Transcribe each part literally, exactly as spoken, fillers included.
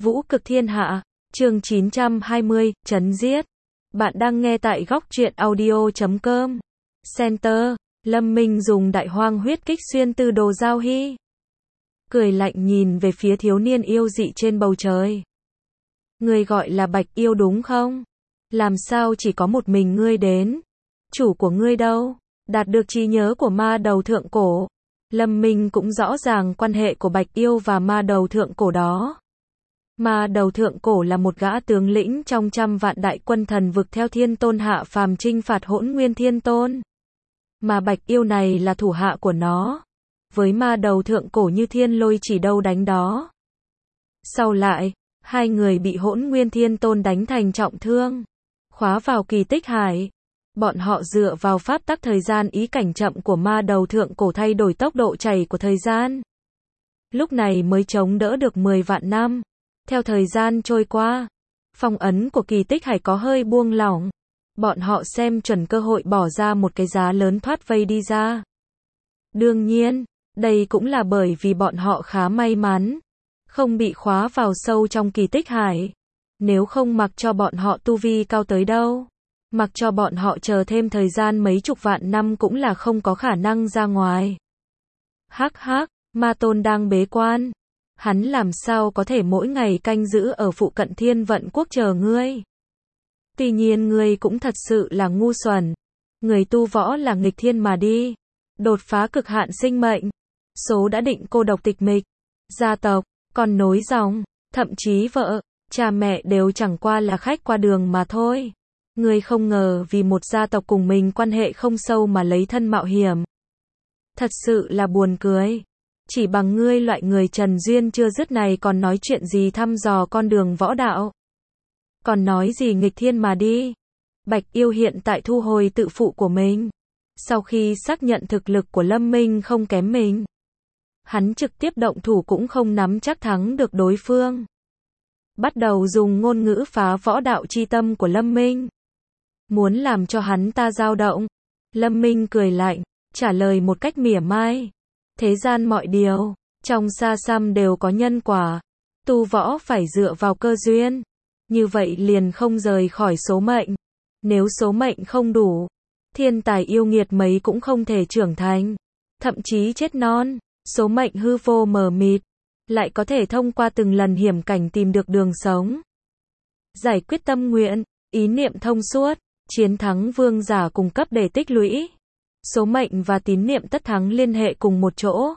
Vũ cực thiên hạ, chương chín trăm hai mươi, chấn giết. Bạn đang nghe tại góc truyện audio chấm com. Center, Lâm Minh dùng đại hoang huyết kích xuyên tư đồ giao hy. Cười lạnh nhìn về phía thiếu niên yêu dị trên bầu trời. Ngươi gọi là Bạch Yêu đúng không? Làm sao chỉ có một mình ngươi đến? Chủ của ngươi đâu? Đạt được trí nhớ của ma đầu thượng cổ. Lâm Minh cũng rõ ràng quan hệ của Bạch Yêu và ma đầu thượng cổ đó. Ma đầu thượng cổ là một gã tướng lĩnh trong trăm vạn đại quân thần vực theo Thiên Tôn hạ phàm chinh phạt Hỗn Nguyên Thiên Tôn. Mà Bạch Yêu này là thủ hạ của nó. Với ma đầu thượng cổ như thiên lôi chỉ đâu đánh đó. Sau lại, hai người bị Hỗn Nguyên Thiên Tôn đánh thành trọng thương, khóa vào kỳ tích hải. Bọn họ dựa vào pháp tắc thời gian ý cảnh chậm của ma đầu thượng cổ thay đổi tốc độ chảy của thời gian. Lúc này mới chống đỡ được mười vạn năm. Theo thời gian trôi qua, phong ấn của kỳ tích hải có hơi buông lỏng. Bọn họ xem chuẩn cơ hội bỏ ra một cái giá lớn thoát vây đi ra. Đương nhiên, đây cũng là bởi vì bọn họ khá may mắn, không bị khóa vào sâu trong kỳ tích hải. Nếu không mặc cho bọn họ tu vi cao tới đâu, mặc cho bọn họ chờ thêm thời gian mấy chục vạn năm cũng là không có khả năng ra ngoài. Hắc hắc, ma tôn đang bế quan. Hắn làm sao có thể mỗi ngày canh giữ ở phụ cận Thiên Vận Quốc chờ ngươi. Tuy nhiên ngươi cũng thật sự là ngu xuẩn. Người tu võ là nghịch thiên mà đi. Đột phá cực hạn sinh mệnh. Số đã định cô độc tịch mịch. Gia tộc, còn nối dòng, thậm chí vợ, cha mẹ đều chẳng qua là khách qua đường mà thôi. Ngươi không ngờ vì một gia tộc cùng mình quan hệ không sâu mà lấy thân mạo hiểm. Thật sự là buồn cười. Chỉ bằng ngươi loại người trần duyên chưa dứt này còn nói chuyện gì thăm dò con đường võ đạo. Còn nói gì nghịch thiên mà đi. Bạch Yêu hiện tại thu hồi tự phụ của mình. Sau khi xác nhận thực lực của Lâm Minh không kém mình, hắn trực tiếp động thủ cũng không nắm chắc thắng được đối phương. Bắt đầu dùng ngôn ngữ phá võ đạo chi tâm của Lâm Minh. Muốn làm cho hắn ta dao động. Lâm Minh cười lạnh, trả lời một cách mỉa mai. Thế gian mọi điều, trong xa xăm đều có nhân quả. Tu võ phải dựa vào cơ duyên. Như vậy liền không rời khỏi số mệnh. Nếu số mệnh không đủ, thiên tài yêu nghiệt mấy cũng không thể trưởng thành. Thậm chí chết non, số mệnh hư vô mờ mịt. Lại có thể thông qua từng lần hiểm cảnh tìm được đường sống. Giải quyết tâm nguyện, ý niệm thông suốt, chiến thắng vương giả cung cấp để tích lũy. Số mệnh và tín niệm tất thắng liên hệ cùng một chỗ.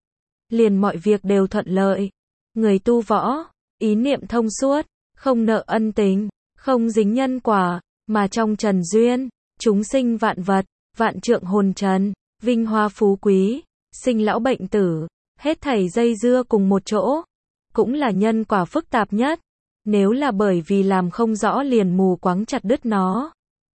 Liền mọi việc đều thuận lợi. Người tu võ, ý niệm thông suốt, không nợ ân tình, không dính nhân quả, mà trong trần duyên, chúng sinh vạn vật, vạn trượng hồn trần, vinh hoa phú quý, sinh lão bệnh tử, hết thảy dây dưa cùng một chỗ, cũng là nhân quả phức tạp nhất. Nếu là bởi vì làm không rõ liền mù quáng chặt đứt nó,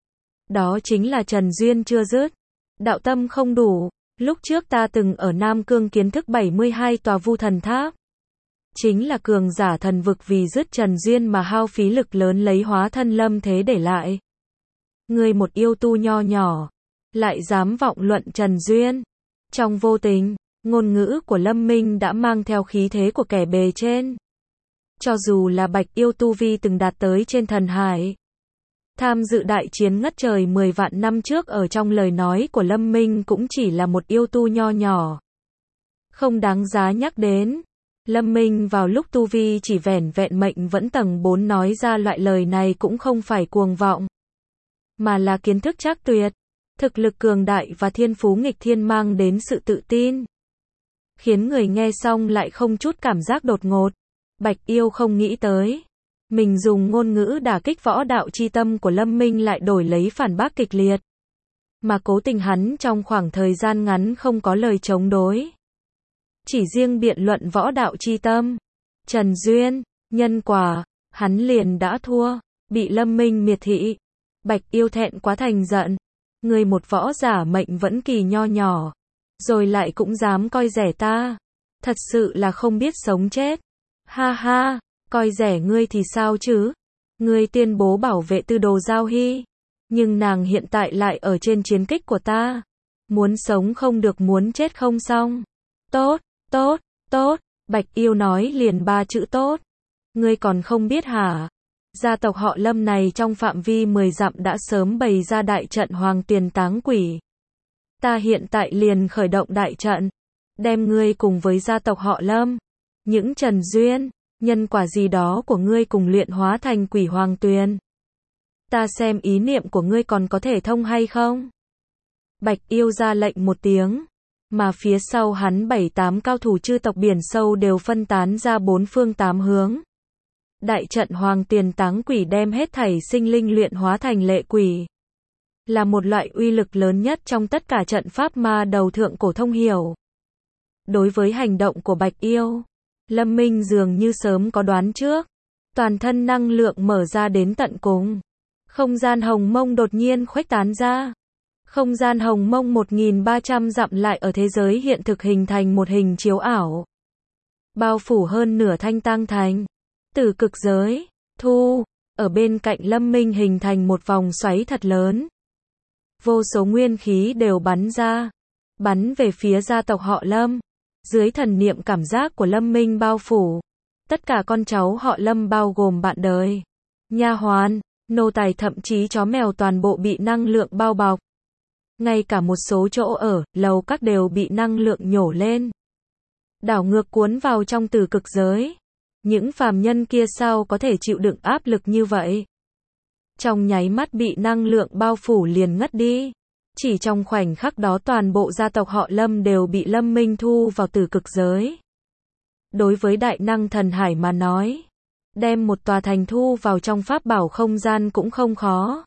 đó chính là trần duyên chưa dứt. Đạo tâm không đủ. Lúc trước ta từng ở Nam Cương kiến thức bảy mươi hai tòa vu thần tháp. Chính là cường giả thần vực vì dứt trần duyên mà hao phí lực lớn lấy hóa thân lâm thế để lại. Ngươi một yêu tu nho nhỏ, lại dám vọng luận trần duyên. Trong vô tình, ngôn ngữ của Lâm Minh đã mang theo khí thế của kẻ bề trên. Cho dù là Bạch Yêu tu vi từng đạt tới trên thần hải, tham dự đại chiến ngất trời mười vạn năm trước ở trong lời nói của Lâm Minh cũng chỉ là một yêu tu nho nhỏ. Không đáng giá nhắc đến. Lâm Minh vào lúc tu vi chỉ vẻn vẹn mệnh vẫn tầng bốn nói ra loại lời này cũng không phải cuồng vọng, mà là kiến thức trác tuyệt, thực lực cường đại và thiên phú nghịch thiên mang đến sự tự tin. Khiến người nghe xong lại không chút cảm giác đột ngột. Bạch Yêu không nghĩ tới. Mình dùng ngôn ngữ đả kích võ đạo chi tâm của Lâm Minh lại đổi lấy phản bác kịch liệt. Mà cố tình hắn trong khoảng thời gian ngắn không có lời chống đối. Chỉ riêng biện luận võ đạo chi tâm, trần duyên, nhân quả, hắn liền đã thua, bị Lâm Minh miệt thị. Bạch Yêu thẹn quá thành giận. Người một võ giả mệnh vẫn kỳ nho nhỏ, rồi lại cũng dám coi rẻ ta. Thật sự là không biết sống chết. Ha ha. Coi rẻ ngươi thì sao chứ? Ngươi tuyên bố bảo vệ tư đồ giao hy, nhưng nàng hiện tại lại ở trên chiến kích của ta. Muốn sống không được, muốn chết không xong. Tốt, tốt, tốt. Bạch Yêu nói liền ba chữ tốt. Ngươi còn không biết hả? Gia tộc họ Lâm này trong phạm vi mười dặm đã sớm bày ra đại trận Hoàng Tiền Táng Quỷ. Ta hiện tại liền khởi động đại trận, đem ngươi cùng với gia tộc họ Lâm, những trần duyên, nhân quả gì đó của ngươi cùng luyện hóa thành quỷ hoàng tuyền. Ta xem ý niệm của ngươi còn có thể thông hay không? Bạch Yêu ra lệnh một tiếng, mà phía sau hắn bảy tám cao thủ chư tộc biển sâu đều phân tán ra bốn phương tám hướng. Đại trận Hoàng Tiền Táng Quỷ đem hết thảy sinh linh luyện hóa thành lệ quỷ. Là một loại uy lực lớn nhất trong tất cả trận pháp ma đầu thượng cổ thông hiểu. Đối với hành động của Bạch Yêu, Lâm Minh dường như sớm có đoán trước. Toàn thân năng lượng mở ra đến tận cùng. Không gian hồng mông đột nhiên khuếch tán ra. Không gian hồng mông một nghìn ba trăm dặm lại ở thế giới hiện thực hình thành một hình chiếu ảo. Bao phủ hơn nửa Thanh Tang Thành. Từ cực giới, thu, ở bên cạnh Lâm Minh hình thành một vòng xoáy thật lớn. Vô số nguyên khí đều bắn ra, bắn về phía gia tộc họ Lâm. Dưới thần niệm cảm giác của Lâm Minh bao phủ, tất cả con cháu họ Lâm bao gồm bạn đời, nha hoàn, nô tài thậm chí chó mèo toàn bộ bị năng lượng bao bọc. Ngay cả một số chỗ ở, lầu các đều bị năng lượng nhổ lên. Đảo ngược cuốn vào trong từ cực giới. Những phàm nhân kia sao có thể chịu đựng áp lực như vậy? Trong nháy mắt bị năng lượng bao phủ liền ngất đi. Chỉ trong khoảnh khắc đó toàn bộ gia tộc họ Lâm đều bị Lâm Minh thu vào từ cực giới. Đối với đại năng thần hải mà nói, đem một tòa thành thu vào trong pháp bảo không gian cũng không khó.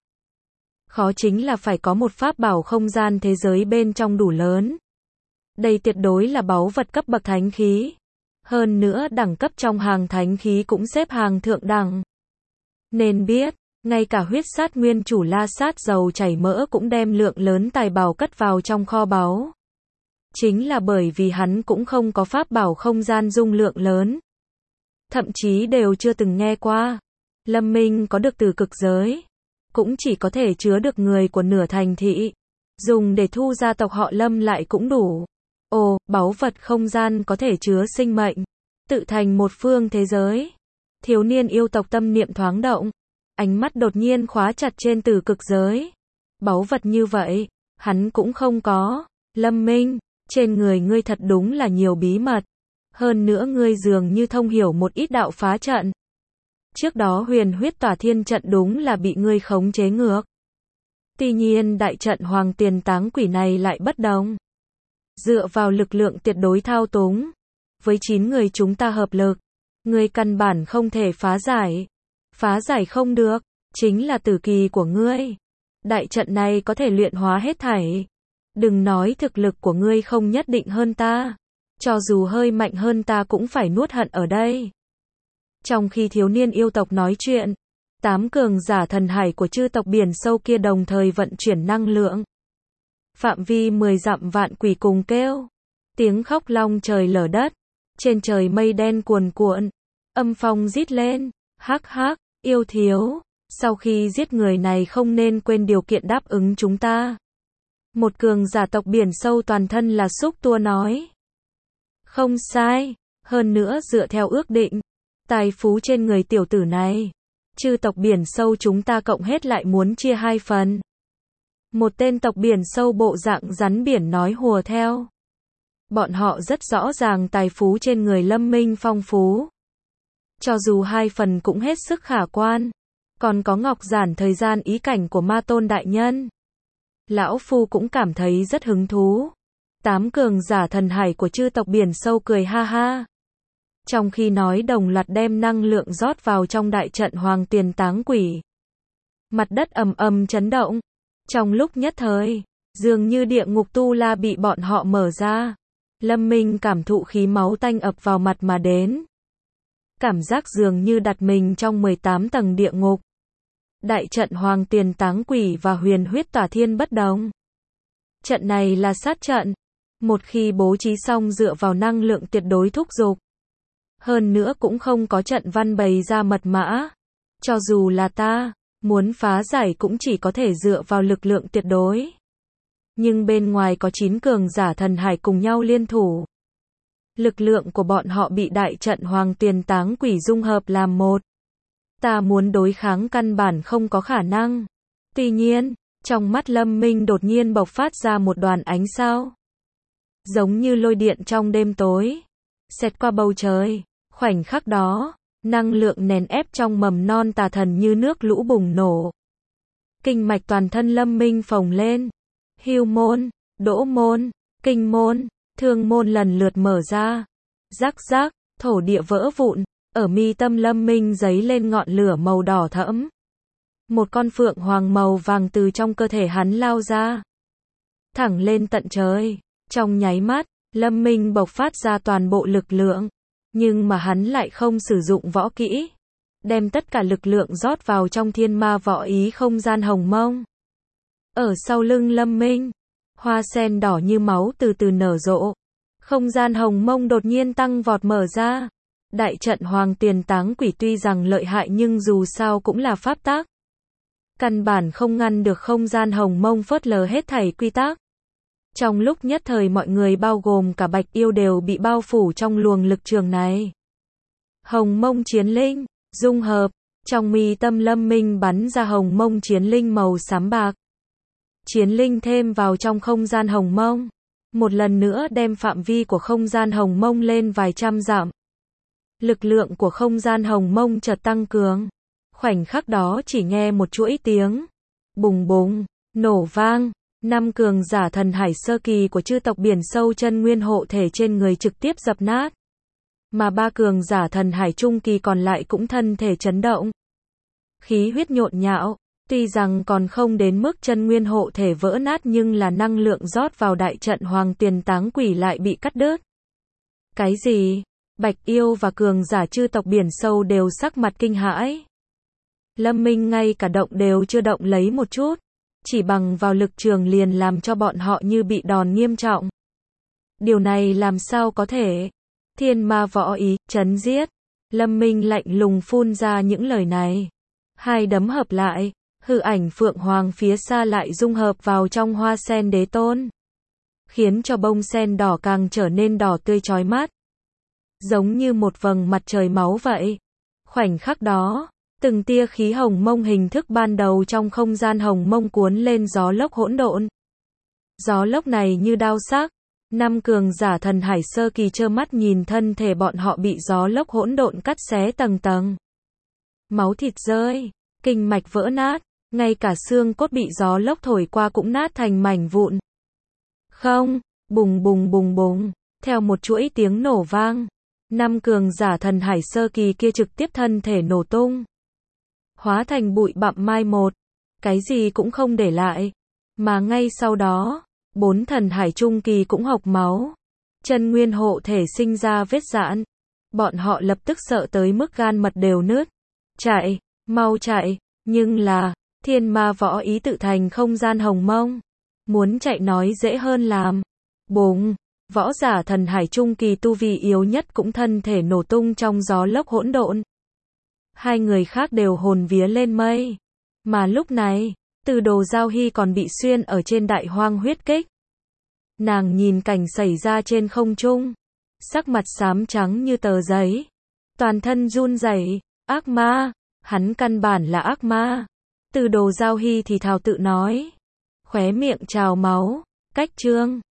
Khó chính là phải có một pháp bảo không gian thế giới bên trong đủ lớn. Đây tuyệt đối là báu vật cấp bậc thánh khí. Hơn nữa đẳng cấp trong hàng thánh khí cũng xếp hàng thượng đẳng. Nên biết, ngay cả huyết sát nguyên chủ La Sát dầu chảy mỡ cũng đem lượng lớn tài bảo cất vào trong kho báu. Chính là bởi vì hắn cũng không có pháp bảo không gian dung lượng lớn. Thậm chí đều chưa từng nghe qua. Lâm Minh có được từ cực giới, cũng chỉ có thể chứa được người của nửa thành thị. Dùng để thu gia tộc họ Lâm lại cũng đủ. Ồ, báu vật không gian có thể chứa sinh mệnh, tự thành một phương thế giới. Thiếu niên yêu tộc tâm niệm thoáng động, ánh mắt đột nhiên khóa chặt trên từ cực giới. Báu vật như vậy, hắn cũng không có. Lâm Minh, trên người ngươi thật đúng là nhiều bí mật. Hơn nữa ngươi dường như thông hiểu một ít đạo phá trận. Trước đó huyền huyết tỏa thiên trận đúng là bị ngươi khống chế ngược. Tuy nhiên đại trận Hoàng Tiền Táng Quỷ này lại bất đồng. Dựa vào lực lượng tuyệt đối thao túng. Với chín người chúng ta hợp lực, ngươi căn bản không thể phá giải. Phá giải không được, chính là tử kỳ của ngươi. Đại trận này có thể luyện hóa hết thảy. Đừng nói thực lực của ngươi không nhất định hơn ta. Cho dù hơi mạnh hơn ta cũng phải nuốt hận ở đây. Trong khi thiếu niên yêu tộc nói chuyện, tám cường giả thần hải của chư tộc biển sâu kia đồng thời vận chuyển năng lượng. Phạm vi mười dặm vạn quỷ cùng kêu. Tiếng khóc long trời lở đất. Trên trời mây đen cuồn cuộn. Âm phong rít lên. Hắc hắc, yêu thiếu. Sau khi giết người này không nên quên điều kiện đáp ứng chúng ta. Một cường giả tộc biển sâu toàn thân là xúc tua nói. Không sai. Hơn nữa dựa theo ước định, tài phú trên người tiểu tử này, chư tộc biển sâu chúng ta cộng hết lại muốn chia hai phần. Một tên tộc biển sâu bộ dạng rắn biển nói hùa theo. Bọn họ rất rõ ràng tài phú trên người Lâm Minh phong phú. Cho dù hai phần cũng hết sức khả quan. Còn có ngọc giản thời gian ý cảnh của Ma Tôn Đại Nhân. Lão Phu cũng cảm thấy rất hứng thú. Tám cường giả thần hải của chư tộc biển sâu cười ha ha. Trong khi nói đồng loạt đem năng lượng rót vào trong đại trận Hoàng Tiền Táng Quỷ. Mặt đất ầm ầm chấn động. Trong lúc nhất thời, dường như địa ngục tu la bị bọn họ mở ra. Lâm Minh cảm thụ khí máu tanh ập vào mặt mà đến. Cảm giác dường như đặt mình trong mười tám tầng địa ngục. Đại trận Hoàng Tiền Táng Quỷ và huyền huyết tỏa thiên bất đồng. Trận này là sát trận. Một khi bố trí xong dựa vào năng lượng tuyệt đối thúc giục. Hơn nữa cũng không có trận văn bày ra mật mã. Cho dù là ta, muốn phá giải cũng chỉ có thể dựa vào lực lượng tuyệt đối. Nhưng bên ngoài có chín cường giả thần hải cùng nhau liên thủ. Lực lượng của bọn họ bị đại trận Hoàng Tuyền Táng Quỷ dung hợp làm một. Ta muốn đối kháng căn bản không có khả năng. Tuy nhiên, trong mắt Lâm Minh đột nhiên bộc phát ra một đoàn ánh sao. Giống như lôi điện trong đêm tối. Xẹt qua bầu trời. Khoảnh khắc đó, năng lượng nén ép trong mầm non tà thần như nước lũ bùng nổ. Kinh mạch toàn thân Lâm Minh phồng lên. Hưu môn, đỗ môn, kinh môn, thương môn lần lượt mở ra. Rắc rắc, thổ địa vỡ vụn. Ở mi tâm Lâm Minh giấy lên ngọn lửa màu đỏ thẫm. Một con phượng hoàng màu vàng từ trong cơ thể hắn lao ra. Thẳng lên tận trời. Trong nháy mắt, Lâm Minh bộc phát ra toàn bộ lực lượng. Nhưng mà hắn lại không sử dụng võ kỹ. Đem tất cả lực lượng rót vào trong thiên ma võ ý không gian hồng mông. Ở sau lưng Lâm Minh, hoa sen đỏ như máu từ từ nở rộ. Không gian hồng mông đột nhiên tăng vọt mở ra. Đại trận Hoàng Tuyền Táng Quỷ tuy rằng lợi hại nhưng dù sao cũng là pháp tắc. Căn bản không ngăn được không gian hồng mông phớt lờ hết thảy quy tắc. Trong lúc nhất thời mọi người bao gồm cả Bạch Yêu đều bị bao phủ trong luồng lực trường này. Hồng mông chiến linh, dung hợp, trong mi tâm Lâm Minh bắn ra hồng mông chiến linh màu xám bạc. Chiến linh thêm vào trong không gian hồng mông. Một lần nữa đem phạm vi của không gian hồng mông lên vài trăm dặm. Lực lượng của không gian hồng mông chợt tăng cường. Khoảnh khắc đó chỉ nghe một chuỗi tiếng. Bùng bùng, nổ vang. Năm cường giả thần hải sơ kỳ của chư tộc biển sâu chân nguyên hộ thể trên người trực tiếp dập nát. Mà ba cường giả thần hải trung kỳ còn lại cũng thân thể chấn động. Khí huyết nhộn nhạo. Tuy rằng còn không đến mức chân nguyên hộ thể vỡ nát nhưng là năng lượng rót vào đại trận Hoàng Tuyền Táng Quỷ lại bị cắt đứt. Cái gì? Bạch Yêu và cường giả chư tộc biển sâu đều sắc mặt kinh hãi. Lâm Minh ngay cả động đều chưa động lấy một chút. Chỉ bằng vào lực trường liền làm cho bọn họ như bị đòn nghiêm trọng. Điều này làm sao có thể? Thiên ma võ ý, chấn giết. Lâm Minh lạnh lùng phun ra những lời này. Hai đấm hợp lại. Hư ảnh phượng hoàng phía xa lại dung hợp vào trong hoa sen đế tôn. Khiến cho bông sen đỏ càng trở nên đỏ tươi chói mắt. Giống như một vầng mặt trời máu vậy. Khoảnh khắc đó, từng tia khí hồng mông hình thức ban đầu trong không gian hồng mông cuốn lên gió lốc hỗn độn. Gió lốc này như đao sắc. Năm cường giả thần hải sơ kỳ trơ mắt nhìn thân thể bọn họ bị gió lốc hỗn độn cắt xé tầng tầng. Máu thịt rơi, kinh mạch vỡ nát. Ngay cả xương cốt bị gió lốc thổi qua cũng nát thành mảnh vụn. Không, bùng bùng bùng bùng, theo một chuỗi tiếng nổ vang, năm cường giả thần hải sơ kỳ kia trực tiếp thân thể nổ tung. Hóa thành bụi bặm mai một, cái gì cũng không để lại. Mà ngay sau đó, bốn thần hải trung kỳ cũng hộc máu. Chân nguyên hộ thể sinh ra vết rạn. Bọn họ lập tức sợ tới mức gan mật đều nứt. Chạy, mau chạy, nhưng là... Thiên ma võ ý tự thành không gian hồng mông. Muốn chạy nói dễ hơn làm. Bùng, võ giả thần hải trung kỳ tu vi yếu nhất cũng thân thể nổ tung trong gió lốc hỗn độn. Hai người khác đều hồn vía lên mây. Mà lúc này, Từ Đồ Giao Hy còn bị xuyên ở trên đại hoang huyết kích. Nàng nhìn cảnh xảy ra trên không trung. Sắc mặt xám trắng như tờ giấy. Toàn thân run rẩy. Ác ma, hắn căn bản là ác ma. Từ Đồ Giao Hy thì thào tự nói. Khóe miệng trào máu. Cách chương.